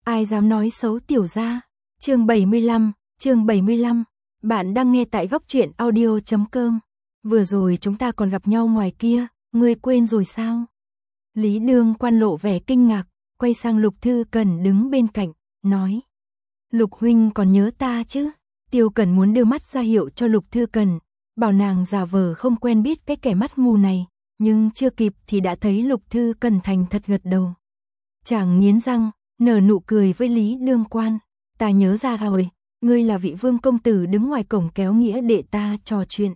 ai dám nói xấu tiểu gia. Chương 75, bạn đang nghe tại góc truyện audio.com. Vừa rồi chúng ta còn gặp nhau ngoài kia, ngươi quên rồi sao? Lý Đương Quan lộ vẻ kinh ngạc, quay sang Lục Thư Cần đứng bên cạnh, nói. Lục huynh còn nhớ ta chứ? Tiêu Cần muốn đưa mắt ra hiệu cho Lục Thư Cần, bảo nàng giả vờ không quen biết cái kẻ mắt mù này, nhưng chưa kịp thì đã thấy Lục Thư Cần thành thật gật đầu. Chàng nghiến răng, nở nụ cười với Lý Đương Quan, ta nhớ ra rồi, ngươi là vị vương công tử đứng ngoài cổng kéo nghĩa đệ ta trò chuyện.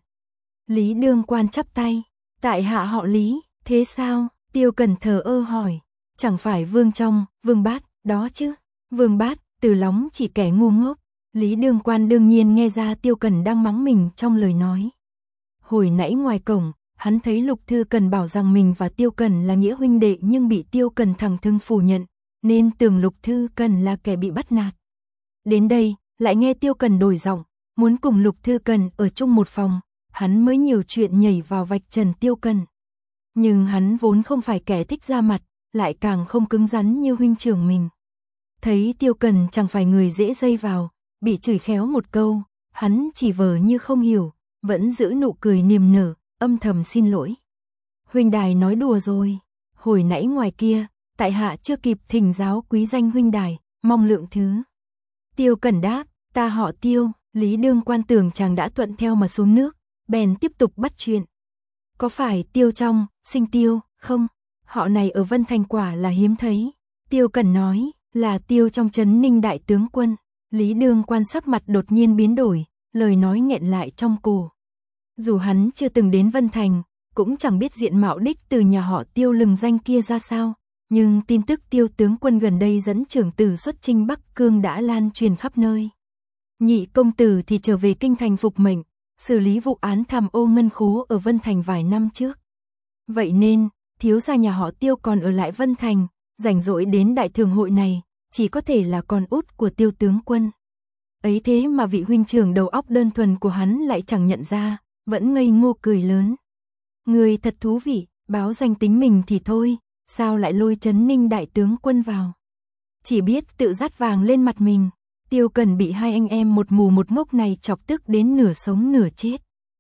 Lý Đương Quan chắp tay, tại hạ họ Lý, thế sao? Tiêu Cần thờ ơ hỏi, chẳng phải Vương Trong, Vương Bát, đó chứ? Vương Bát, từ lóng chỉ kẻ ngu ngốc. Lý Đương Quan đương nhiên nghe ra Tiêu Cần đang mắng mình trong lời nói. Hồi nãy ngoài cổng, hắn thấy Lục Thư Cần bảo rằng mình và Tiêu Cần là nghĩa huynh đệ nhưng bị Tiêu Cần thẳng thừng phủ nhận, nên tưởng Lục Thư Cần là kẻ bị bắt nạt. Đến đây, lại nghe Tiêu Cần đổi giọng, muốn cùng Lục Thư Cần ở chung một phòng, hắn mới nhiều chuyện nhảy vào vạch trần Tiêu Cần. Nhưng hắn vốn không phải kẻ thích ra mặt, lại càng không cứng rắn như huynh trưởng mình. Thấy Tiêu Cần chẳng phải người dễ dây vào, bị chửi khéo một câu, hắn chỉ vờ như không hiểu, vẫn giữ nụ cười niềm nở, âm thầm xin lỗi. Huynh đài nói đùa rồi, hồi nãy ngoài kia, tại hạ chưa kịp thỉnh giáo quý danh huynh đài, mong lượng thứ. Tiêu Cần đáp, ta họ Tiêu. Lý Đương Quan tưởng chàng đã thuận theo mà xuống nước, bèn tiếp tục bắt chuyện. Có phải Tiêu Trong, sinh Tiêu, không? Họ này ở Vân Thành quả là hiếm thấy. Tiêu Cần nói, là Tiêu Trong trấn Ninh đại tướng quân. Lý Đương Quan sắc mặt đột nhiên biến đổi, lời nói nghẹn lại trong cổ. Dù hắn chưa từng đến Vân Thành, cũng chẳng biết diện mạo đích từ nhà họ Tiêu lừng danh kia ra sao, nhưng tin tức Tiêu tướng quân gần đây dẫn trưởng tử xuất chinh Bắc Cương đã lan truyền khắp nơi. Nhị công tử thì trở về kinh thành phục mệnh, xử lý vụ án tham ô ngân khố ở Vân Thành vài năm trước. Vậy nên, thiếu gia nhà họ Tiêu còn ở lại Vân Thành, rảnh rỗi đến đại thường hội này, chỉ có thể là con út của Tiêu tướng quân. Ấy thế mà vị huynh trưởng đầu óc đơn thuần của hắn lại chẳng nhận ra, vẫn ngây ngô cười lớn. Người thật thú vị, báo danh tính mình thì thôi, sao lại lôi trấn Ninh đại tướng quân vào? Chỉ biết tự dát vàng lên mặt mình. Tiêu Cần bị hai anh em một mù một ngốc này chọc tức đến nửa sống nửa chết.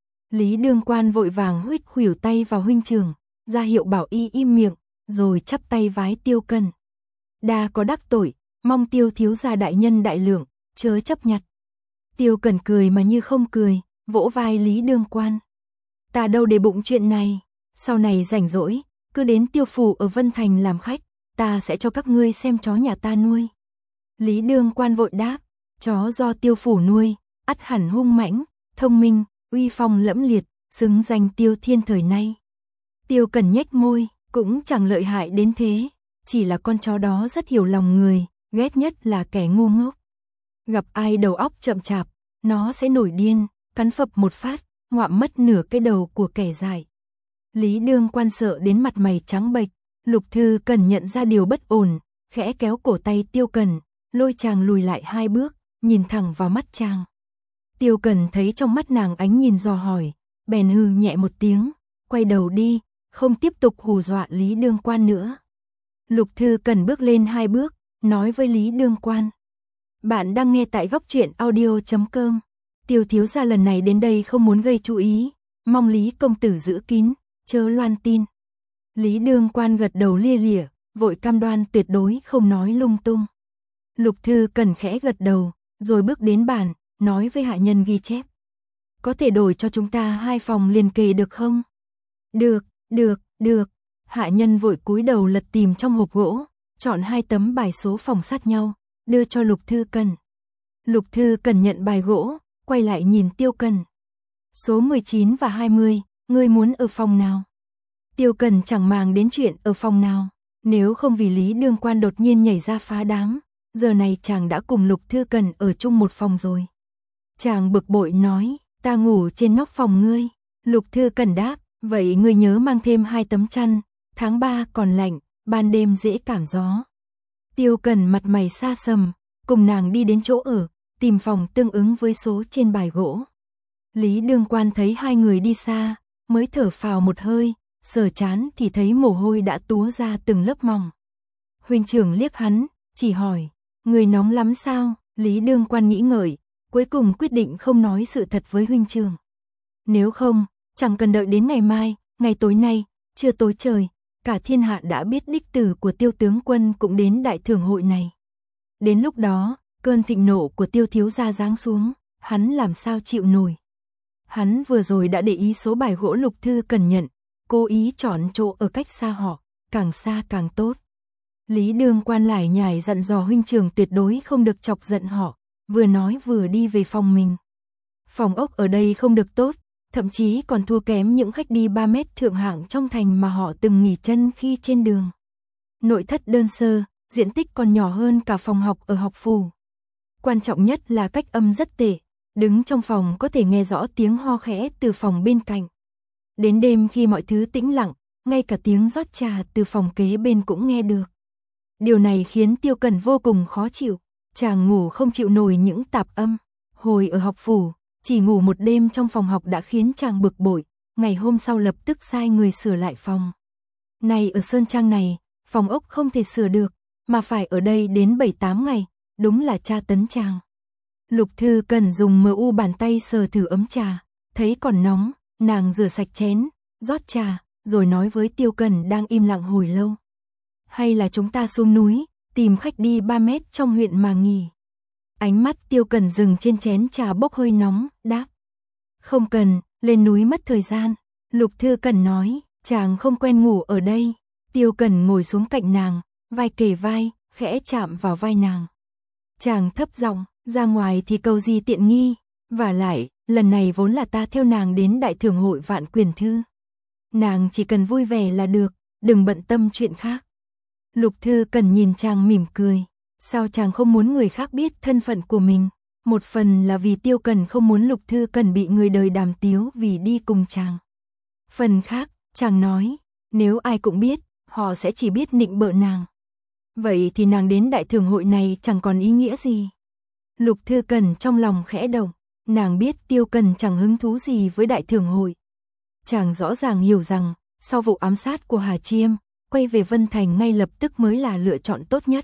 Lý Đương Quan vội vàng huých khuỷu tay vào huynh trưởng, ra hiệu bảo y im miệng, rồi chắp tay vái Tiêu Cần. Đa có đắc tội, mong Tiêu thiếu gia đại nhân đại lượng, chớ chấp nhặt. Tiêu Cần cười mà như không cười, vỗ vai Lý Đương Quan. Ta đâu để bụng chuyện này, sau này rảnh rỗi, cứ đến Tiêu phủ ở Vân Thành làm khách, ta sẽ cho các ngươi xem chó nhà ta nuôi. Lý Đương Quan vội đáp, chó do Tiêu phủ nuôi, ắt hẳn hung mãnh, thông minh, uy phong lẫm liệt, xứng danh Tiêu Thiên thời nay. Tiêu Cần nhếch môi, cũng chẳng lợi hại đến thế, chỉ là con chó đó rất hiểu lòng người, ghét nhất là kẻ ngu ngốc. Gặp ai đầu óc chậm chạp, nó sẽ nổi điên, cắn phập một phát, ngoạm mất nửa cái đầu của kẻ dại. Lý Đương Quan sợ đến mặt mày trắng bệch, Lục Thư Cần nhận ra điều bất ổn, khẽ kéo cổ tay Tiêu Cần, lôi chàng lùi lại 2 bước, nhìn thẳng vào mắt chàng. Tiêu Cần thấy trong mắt nàng ánh nhìn dò hỏi, bèn hừ nhẹ một tiếng, quay đầu đi, không tiếp tục hù dọa Lý Đương Quan nữa. Lục Thư Cần bước lên 2 bước, nói với Lý Đương Quan. Bạn đang nghe tại góc truyện audio.com. Tiêu thiếu gia lần này đến đây không muốn gây chú ý, mong Lý công tử giữ kín, chớ loan tin. Lý Đương Quan gật đầu lia lịa, vội cam đoan tuyệt đối không nói lung tung. Lục Thư Cần khẽ gật đầu, rồi bước đến bàn, nói với hạ nhân ghi chép. Có thể đổi cho chúng ta 2 phòng liền kề được không? Được. Hạ nhân vội cúi đầu lật tìm trong hộp gỗ, chọn 2 tấm bài số phòng sát nhau, đưa cho Lục Thư Cần. Lục Thư Cần nhận bài gỗ, quay lại nhìn Tiêu Cần. Số 19 và 20, ngươi muốn ở phòng nào? Tiêu Cần chẳng màng đến chuyện ở phòng nào, nếu không vì Lý Đương Quan đột nhiên nhảy ra phá đám, giờ này chàng đã cùng Lục Thư Cần ở chung một phòng rồi. Chàng bực bội nói, ta ngủ trên nóc phòng ngươi. Lục Thư Cần đáp, vậy ngươi nhớ mang thêm 2 tấm chăn, tháng 3 còn lạnh, ban đêm dễ cảm gió. Tiêu Cần mặt mày xa sầm, cùng nàng đi đến chỗ ở, tìm phòng tương ứng với số trên bài gỗ. Lý Đương Quan thấy 2 người đi xa, mới thở phào một hơi, sờ trán thì thấy mồ hôi đã túa ra từng lớp mỏng. Huynh trưởng liếc hắn, chỉ hỏi, Người nóng lắm sao? Lý Đương Quan nghĩ ngợi, cuối cùng quyết định không nói sự thật với huynh trưởng. Nếu không, chẳng cần đợi đến ngày mai, ngày tối nay, chưa tối trời, cả thiên hạ đã biết đích tử của Tiêu tướng quân cũng đến đại thưởng hội này. Đến lúc đó, cơn thịnh nộ của Tiêu thiếu gia giáng xuống, hắn làm sao chịu nổi. Hắn vừa rồi đã để ý số bài gỗ Lục Thư cần nhận, cố ý chọn chỗ ở cách xa họ, càng xa càng tốt. Lý Đương Quan lải nhải dặn dò huynh trưởng tuyệt đối không được chọc giận họ, vừa nói vừa đi về phòng mình. Phòng ốc ở đây không được tốt, thậm chí còn thua kém những khách đi 3 mét thượng hạng trong thành mà họ từng nghỉ chân khi trên đường. Nội thất đơn sơ, diện tích còn nhỏ hơn cả phòng học ở học phủ. Quan trọng nhất là cách âm rất tệ, đứng trong phòng có thể nghe rõ tiếng ho khẽ từ phòng bên cạnh. Đến đêm khi mọi thứ tĩnh lặng, ngay cả tiếng rót trà từ phòng kế bên cũng nghe được. Điều này khiến Tiêu Cần vô cùng khó chịu, chàng ngủ không chịu nổi những tạp âm. Hồi ở học phủ, chỉ ngủ một đêm trong phòng học đã khiến chàng bực bội, ngày hôm sau lập tức sai người sửa lại phòng. Này ở Sơn Trang này, phòng ốc không thể sửa được, mà phải ở đây đến 7-8 ngày, đúng là tra tấn chàng. Lục Thư Cần dùng mu bàn tay sờ thử ấm trà, thấy còn nóng, nàng rửa sạch chén, rót trà, rồi nói với Tiêu Cần đang im lặng hồi lâu. Hay là chúng ta xuống núi, tìm khách đi 3 mét trong huyện mà nghỉ. Ánh mắt Tiêu Cần dừng trên chén trà bốc hơi nóng, đáp. Không cần, lên núi mất thời gian. Lục Thư Cần nói, chàng không quen ngủ ở đây. Tiêu Cần ngồi xuống cạnh nàng, vai kề vai, khẽ chạm vào vai nàng. Chàng thấp giọng, ra ngoài thì cầu gì tiện nghi, vả lại, lần này vốn là ta theo nàng đến đại thưởng hội Vạn Quyền Thư. Nàng chỉ cần vui vẻ là được, đừng bận tâm chuyện khác. Lục Thư Cần nhìn chàng mỉm cười, sao chàng không muốn người khác biết thân phận của mình? Một phần là vì Tiêu Cần không muốn Lục Thư Cần bị người đời đàm tiếu vì đi cùng chàng. Phần khác, chàng nói, nếu ai cũng biết, họ sẽ chỉ biết nịnh bợ nàng. Vậy thì nàng đến đại thưởng hội này chẳng còn ý nghĩa gì. Lục Thư Cần trong lòng khẽ động, nàng biết Tiêu Cần chẳng hứng thú gì với đại thưởng hội. Chàng rõ ràng hiểu rằng, sau vụ ám sát của Hà Chiêm, quay về Vân Thành ngay lập tức mới là lựa chọn tốt nhất.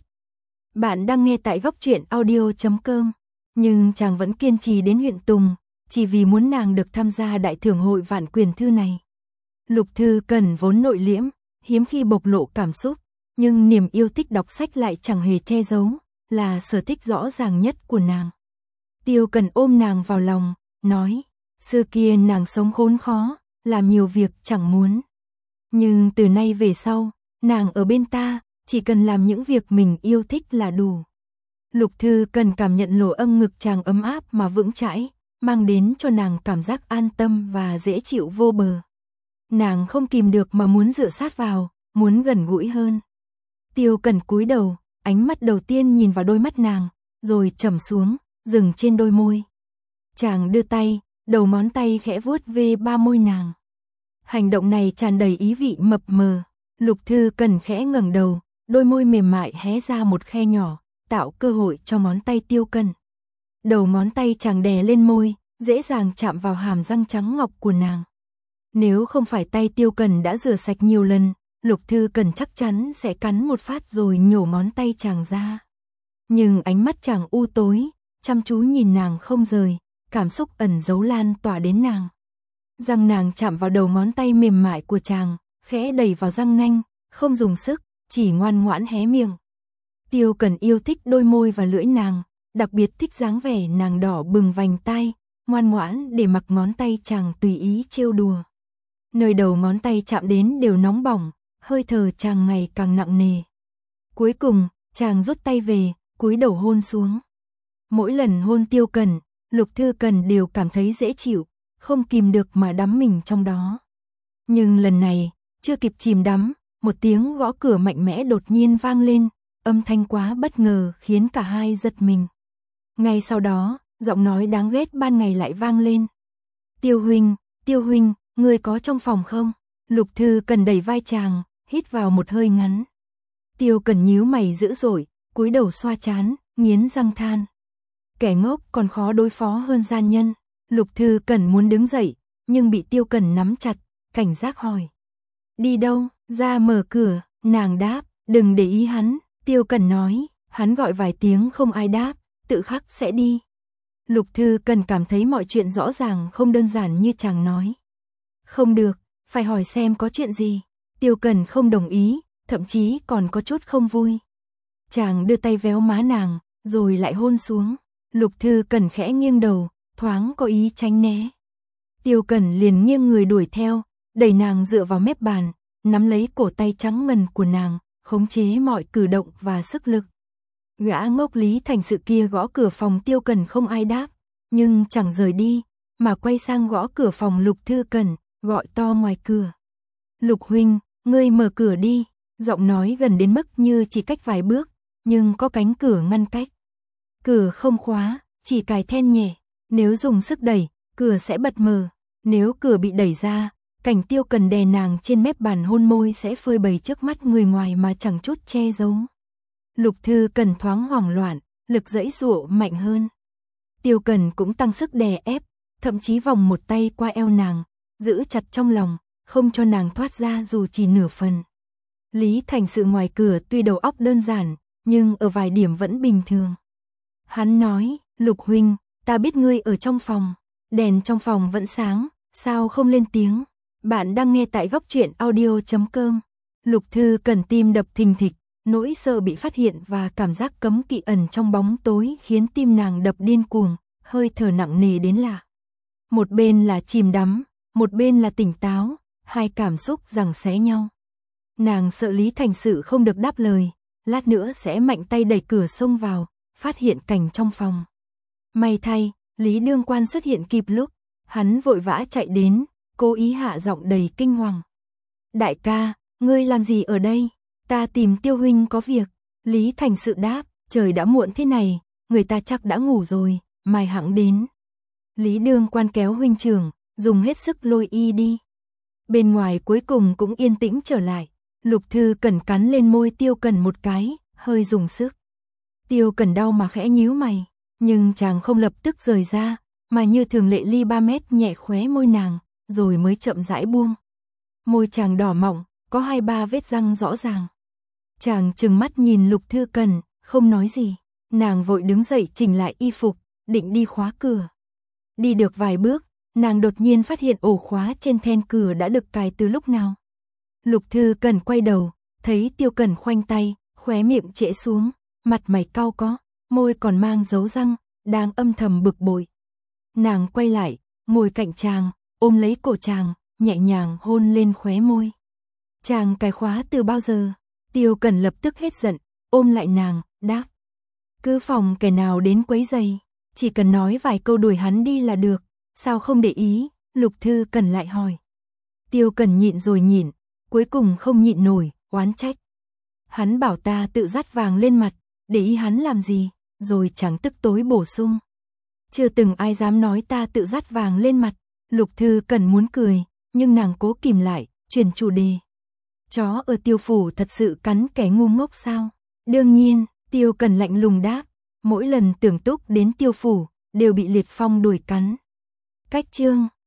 Bạn đang nghe tại góc truyện audio.com, nhưng chàng vẫn kiên trì đến huyện Tùng, chỉ vì muốn nàng được tham gia đại thưởng hội Vạn Quyền Thư này. Lục Thư Cần vốn nội liễm, hiếm khi bộc lộ cảm xúc, nhưng niềm yêu thích đọc sách lại chẳng hề che giấu, là sở thích rõ ràng nhất của nàng. Tiêu Cần ôm nàng vào lòng, nói, xưa kia nàng sống khốn khó, làm nhiều việc chẳng muốn. Nhưng từ nay về sau, nàng ở bên ta, chỉ cần làm những việc mình yêu thích là đủ. Lục Thư Cần cảm nhận lỗ âm ngực chàng ấm áp mà vững chãi, mang đến cho nàng cảm giác an tâm và dễ chịu vô bờ. Nàng không kìm được mà muốn dựa sát vào, muốn gần gũi hơn. Tiêu Cần cúi đầu, ánh mắt đầu tiên nhìn vào đôi mắt nàng, rồi trầm xuống, dừng trên đôi môi. Chàng đưa tay, đầu ngón tay khẽ vuốt ve ba môi nàng. Hành động này tràn đầy ý vị mập mờ. Lục Thư Cần khẽ ngẩng đầu, đôi môi mềm mại hé ra một khe nhỏ, tạo cơ hội cho ngón tay Tiêu Cần. Đầu ngón tay chàng đè lên môi, dễ dàng chạm vào hàm răng trắng ngọc của nàng. Nếu không phải tay Tiêu Cần đã rửa sạch nhiều lần, Lục Thư Cần chắc chắn sẽ cắn một phát rồi nhổ ngón tay chàng ra. Nhưng ánh mắt chàng u tối, chăm chú nhìn nàng không rời, cảm xúc ẩn giấu lan tỏa đến nàng. Răng nàng chạm vào đầu ngón tay mềm mại của chàng, khẽ đẩy vào răng nanh, không dùng sức, chỉ ngoan ngoãn hé miệng. Tiêu Cần yêu thích đôi môi và lưỡi nàng, đặc biệt thích dáng vẻ nàng đỏ bừng vành tai, ngoan ngoãn để mặc ngón tay chàng tùy ý trêu đùa. Nơi đầu ngón tay chạm đến đều nóng bỏng, hơi thở chàng ngày càng nặng nề. Cuối cùng, chàng rút tay về, cúi đầu hôn xuống. Mỗi lần hôn Tiêu Cần, Lục Thư Cần đều cảm thấy dễ chịu, không kìm được mà đắm mình trong đó. Nhưng lần này, chưa kịp chìm đắm, một tiếng gõ cửa mạnh mẽ đột nhiên vang lên, âm thanh quá bất ngờ khiến cả hai giật mình. Ngay sau đó, giọng nói đáng ghét ban ngày lại vang lên. Tiêu huynh, ngươi có trong phòng không? Lục Thư Cần đẩy vai chàng, hít vào một hơi ngắn. Tiêu Cần nhíu mày dữ dội, cúi đầu xoa trán, nghiến răng than. Kẻ ngốc còn khó đối phó hơn gian nhân. Lục Thư Cần muốn đứng dậy, nhưng bị Tiêu Cần nắm chặt, cảnh giác hỏi. Đi đâu? Ra mở cửa, nàng đáp, đừng để ý hắn. Tiêu Cần nói, Hắn gọi vài tiếng không ai đáp, tự khắc sẽ đi. Lục Thư Cần cảm thấy mọi chuyện rõ ràng không đơn giản như chàng nói. Không được, phải hỏi xem có chuyện gì. Tiêu Cần không đồng ý, thậm chí còn có chút không vui. Chàng đưa tay véo má nàng, rồi lại hôn xuống. Lục Thư Cần khẽ nghiêng đầu, thoáng có ý tránh né. Tiêu Cần liền nghiêng người đuổi theo, đẩy nàng dựa vào mép bàn, nắm lấy cổ tay trắng ngần của nàng, khống chế mọi cử động và sức lực. Gã ngốc Lý Thành Sự kia gõ cửa phòng Tiêu Cần không ai đáp, nhưng chẳng rời đi, mà quay sang gõ cửa phòng Lục Thư Cần, gọi to ngoài cửa. Lục huynh, ngươi mở cửa đi, giọng nói gần đến mức như chỉ cách vài bước, nhưng có cánh cửa ngăn cách. Cửa không khóa, chỉ cài then nhẹ, nếu dùng sức đẩy, cửa sẽ bật mở. Nếu cửa bị đẩy ra, cảnh Tiêu Cần đè nàng trên mép bàn hôn môi sẽ phơi bày trước mắt người ngoài mà chẳng chút che giấu. Lục Thư Cần thoáng hoảng loạn, lực giãy giụa mạnh hơn. Tiêu Cần cũng tăng sức đè ép, thậm chí vòng một tay qua eo nàng, giữ chặt trong lòng, không cho nàng thoát ra dù chỉ nửa phần. Lý Thành Sự ngoài cửa tuy đầu óc đơn giản, nhưng ở vài điểm vẫn bình thường. Hắn nói, Lục huynh, ta biết ngươi ở trong phòng, đèn trong phòng vẫn sáng, sao không lên tiếng? Bạn đang nghe tại Góc Truyện Audio.com. Lục Thư Cần tim đập thình thịch, nỗi sợ bị phát hiện và cảm giác cấm kỵ ẩn trong bóng tối khiến tim nàng đập điên cuồng, hơi thở nặng nề đến lạ. Một bên là chìm đắm, một bên là tỉnh táo, hai cảm xúc giằng xé nhau. Nàng sợ Lý Thành Sự không được đáp lời, lát nữa sẽ mạnh tay đẩy cửa xông vào, phát hiện cảnh trong phòng. May thay, Lý Đương Quan xuất hiện kịp lúc, hắn vội vã chạy đến, cố ý hạ giọng đầy kinh hoàng. Đại ca, ngươi làm gì ở đây? Ta tìm Tiêu huynh có việc. Lý Thành Sự đáp, trời đã muộn thế này, người ta chắc đã ngủ rồi, mai hẵng đến. Lý Đương Quan kéo huynh trưởng, dùng hết sức lôi y đi. Bên ngoài cuối cùng cũng yên tĩnh trở lại. Lục Thư Cần cắn lên môi Tiêu Cần một cái, hơi dùng sức. Tiêu Cần đau mà khẽ nhíu mày, nhưng chàng không lập tức rời ra, mà như thường lệ ly 3 mét nhẹ khóe môi nàng, rồi mới chậm rãi buông. Môi chàng đỏ mọng, có 2-3 vết răng rõ ràng. Chàng trừng mắt nhìn Lục Thư Cần, không nói gì. Nàng vội đứng dậy chỉnh lại y phục, định đi khóa cửa. Đi được vài bước, nàng đột nhiên phát hiện ổ khóa trên then cửa đã được cài từ lúc nào. Lục Thư Cần quay đầu, thấy Tiêu Cần khoanh tay, khóe miệng trễ xuống, mặt mày cau có, môi còn mang dấu răng, đang âm thầm bực bội. Nàng quay lại, ngồi cạnh chàng, ôm lấy cổ chàng, nhẹ nhàng hôn lên khóe môi. Chàng cài khóa từ bao giờ? Tiêu Cần lập tức hết giận, ôm lại nàng, đáp. Cứ phòng kẻ nào đến quấy rầy, chỉ cần nói vài câu đuổi hắn đi là được, sao không để ý? Lục Thư Cần lại hỏi. Tiêu Cần nhịn rồi nhịn, cuối cùng không nhịn nổi, oán trách. Hắn bảo ta tự dắt vàng lên mặt, để ý hắn làm gì, rồi chẳng tức tối bổ sung. Chưa từng ai dám nói ta tự dắt vàng lên mặt. Lục Thư Cần muốn cười, nhưng nàng cố kìm lại, chuyển chủ đề. Chó ở Tiêu phủ thật sự cắn kẻ ngu ngốc sao? Đương nhiên, Tiêu Cần lạnh lùng đáp, mỗi lần Tưởng Túc đến Tiêu phủ, đều bị Liệt Phong đuổi cắn. Cách chương